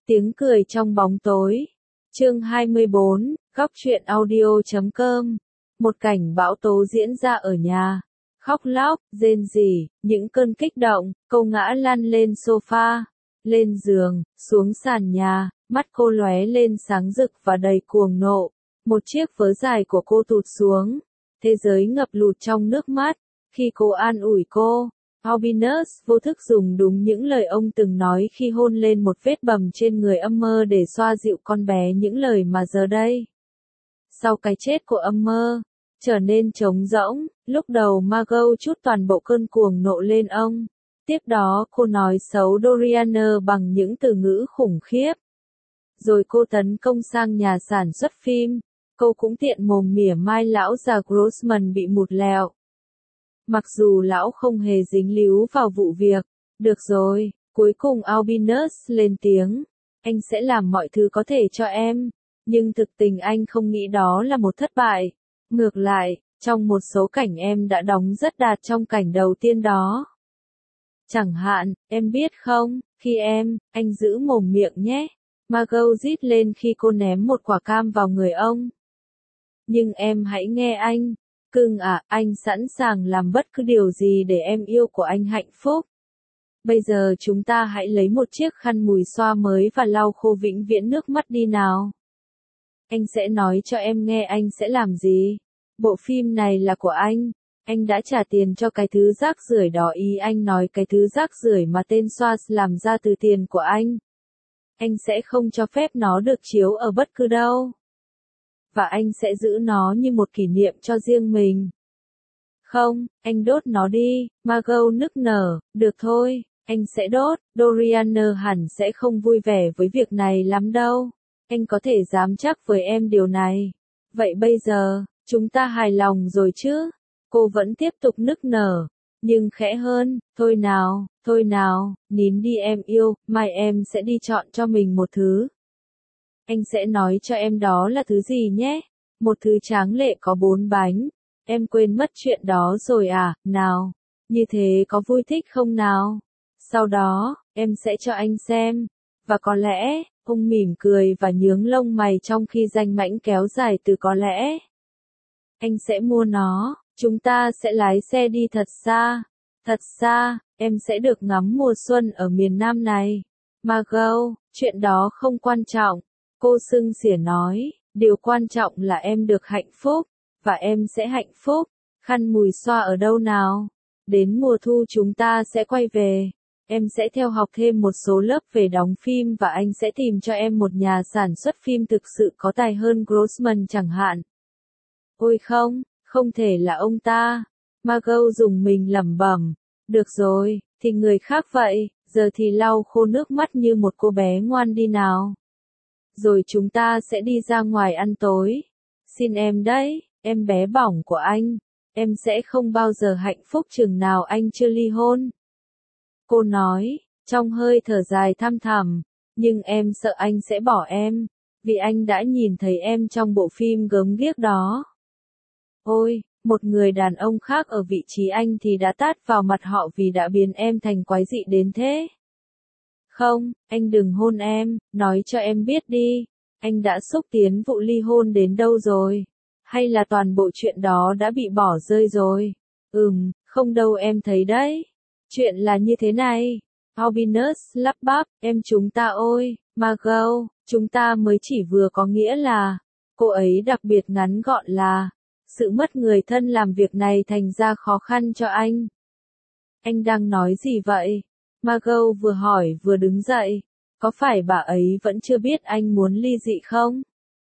Tiếng cười trong bóng tối. Chương 24, góc truyện audio.com. Một cảnh bão tố diễn ra ở nhà. Khóc lóc, rên rỉ, những cơn kích động, cô ngã lăn lên sofa, lên giường, xuống sàn nhà, mắt cô lóe lên sáng rực và đầy cuồng nộ. Một chiếc vớ dài của cô tụt xuống. Thế giới ngập lụt trong nước mắt. Khi cô an ủi cô, Albinus vô thức dùng đúng những lời ông từng nói khi hôn lên một vết bầm trên người Âm Mơ để xoa dịu con bé, những lời mà giờ đây, sau cái chết của Âm Mơ, trở nên trống rỗng. Lúc đầu Margot trút toàn bộ cơn cuồng nộ lên ông. Tiếp đó cô nói xấu Doriana bằng những từ ngữ khủng khiếp. Rồi cô tấn công sang nhà sản xuất phim. Cô cũng tiện mồm mỉa mai lão già Grossman bị mụt lẹo. Mặc dù lão không hề dính líu vào vụ việc. Được rồi, cuối cùng Albinus lên tiếng. Anh sẽ làm mọi thứ có thể cho em. Nhưng thực tình anh không nghĩ đó là một thất bại. Ngược lại, trong một số cảnh em đã đóng rất đạt trong cảnh đầu tiên đó. Chẳng hạn, em biết không, khi anh giữ mồm miệng nhé. Margot rít lên khi cô ném một quả cam vào người ông. Nhưng em hãy nghe anh. Cưng à, anh sẵn sàng làm bất cứ điều gì để em yêu của anh hạnh phúc. Bây giờ chúng ta hãy lấy một chiếc khăn mùi xoa mới và lau khô vĩnh viễn nước mắt đi nào. Anh sẽ nói cho em nghe anh sẽ làm gì. Bộ phim này là của anh đã trả tiền cho cái thứ rác rưởi đó. Ý anh nói cái thứ rác rưởi mà tên Schwartz làm ra từ tiền của anh. Anh sẽ không cho phép nó được chiếu ở bất cứ đâu. Và anh sẽ giữ nó như một kỷ niệm cho riêng mình. Không, anh đốt nó đi. Margot nức nở. Được thôi, anh sẽ đốt. Doriana hẳn sẽ không vui vẻ với việc này lắm đâu. Anh có thể dám chắc với em điều này. Vậy bây giờ, chúng ta hài lòng rồi chứ? Cô vẫn tiếp tục nức nở, nhưng khẽ hơn. Thôi nào, nín đi em yêu, mai em sẽ đi chọn cho mình một thứ. Anh sẽ nói cho em đó là thứ gì nhé. Một thứ tráng lệ có 4 bánh. Em quên mất chuyện đó rồi à? Nào, như thế có vui thích không nào? Sau đó, em sẽ cho anh xem. Và có lẽ, ông mỉm cười và nhướng lông mày trong khi danh mãnh kéo dài từ có lẽ. Anh sẽ mua nó, chúng ta sẽ lái xe đi thật xa, em sẽ được ngắm mùa xuân ở miền Nam này. Margot, chuyện đó không quan trọng, cô sưng xỉa nói, điều quan trọng là em được hạnh phúc, và em sẽ hạnh phúc. Khăn mùi xoa ở đâu nào? Đến mùa thu chúng ta sẽ quay về. Em sẽ theo học thêm một số lớp về đóng phim và anh sẽ tìm cho em một nhà sản xuất phim thực sự có tài hơn Grossman chẳng hạn. Ôi không thể là ông ta. Margot dùng mình lẩm bẩm. Được rồi, thì người khác vậy, giờ thì lau khô nước mắt như một cô bé ngoan đi nào. Rồi chúng ta sẽ đi ra ngoài ăn tối. Xin em đấy, em bé bỏng của anh. Em sẽ không bao giờ hạnh phúc chừng nào anh chưa ly hôn. Cô nói, trong hơi thở dài thăm thẳm, nhưng em sợ anh sẽ bỏ em, vì anh đã nhìn thấy em trong bộ phim gớm ghiếc đó. Ôi, một người đàn ông khác ở vị trí anh thì đã tát vào mặt họ vì đã biến em thành quái dị đến thế. Không, anh đừng hôn em, nói cho em biết đi, anh đã xúc tiến vụ ly hôn đến đâu rồi? Hay là toàn bộ chuyện đó đã bị bỏ rơi rồi? Không đâu em thấy đấy. Chuyện là như thế này. Albinus lắp bắp, chúng ta ôi, Margot, chúng ta mới chỉ vừa có nghĩa là, cô ấy đặc biệt ngắn gọn là, sự mất người thân làm việc này thành ra khó khăn cho anh. Anh đang nói gì vậy? Margot vừa hỏi vừa đứng dậy. Có phải bà ấy vẫn chưa biết anh muốn ly dị không?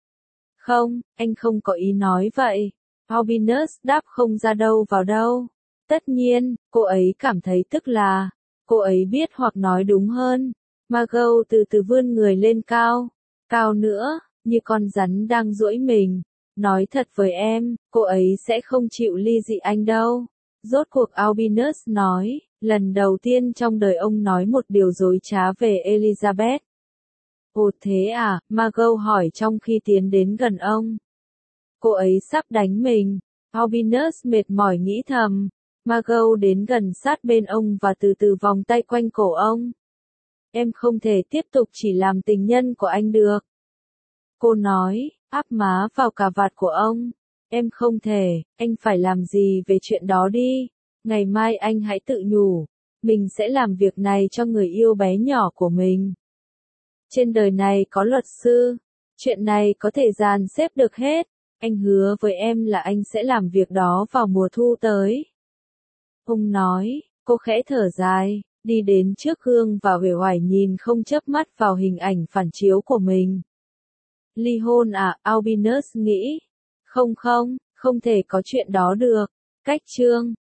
Không, anh không có ý nói vậy. Albinus đáp không ra đâu vào đâu. Tất nhiên, cô ấy cảm thấy tức là, cô ấy biết hoặc nói đúng hơn. Margot từ từ vươn người lên cao nữa, như con rắn đang duỗi mình. Nói thật với em, cô ấy sẽ không chịu ly dị anh đâu. Rốt cuộc Albinus nói, lần đầu tiên trong đời ông nói một điều dối trá về Elizabeth. Ồ thế à, Margot hỏi trong khi tiến đến gần ông. Cô ấy sắp đánh mình. Albinus mệt mỏi nghĩ thầm. Margot đến gần sát bên ông và từ từ vòng tay quanh cổ ông. em không thể tiếp tục chỉ làm tình nhân của anh được. Cô nói, áp má vào cà vạt của ông. Em không thể, anh phải làm gì về chuyện đó đi. Ngày mai anh hãy tự nhủ, mình sẽ làm việc này cho người yêu bé nhỏ của mình. Trên đời này có luật sư, chuyện này có thể dàn xếp được hết. Anh hứa với em là anh sẽ làm việc đó vào mùa thu tới. Ông nói, cô khẽ thở dài, đi đến trước gương và uể oải nhìn không chớp mắt vào hình ảnh phản chiếu của mình. Ly hôn à, Albinus nghĩ. Không, không thể có chuyện đó được. Cách chương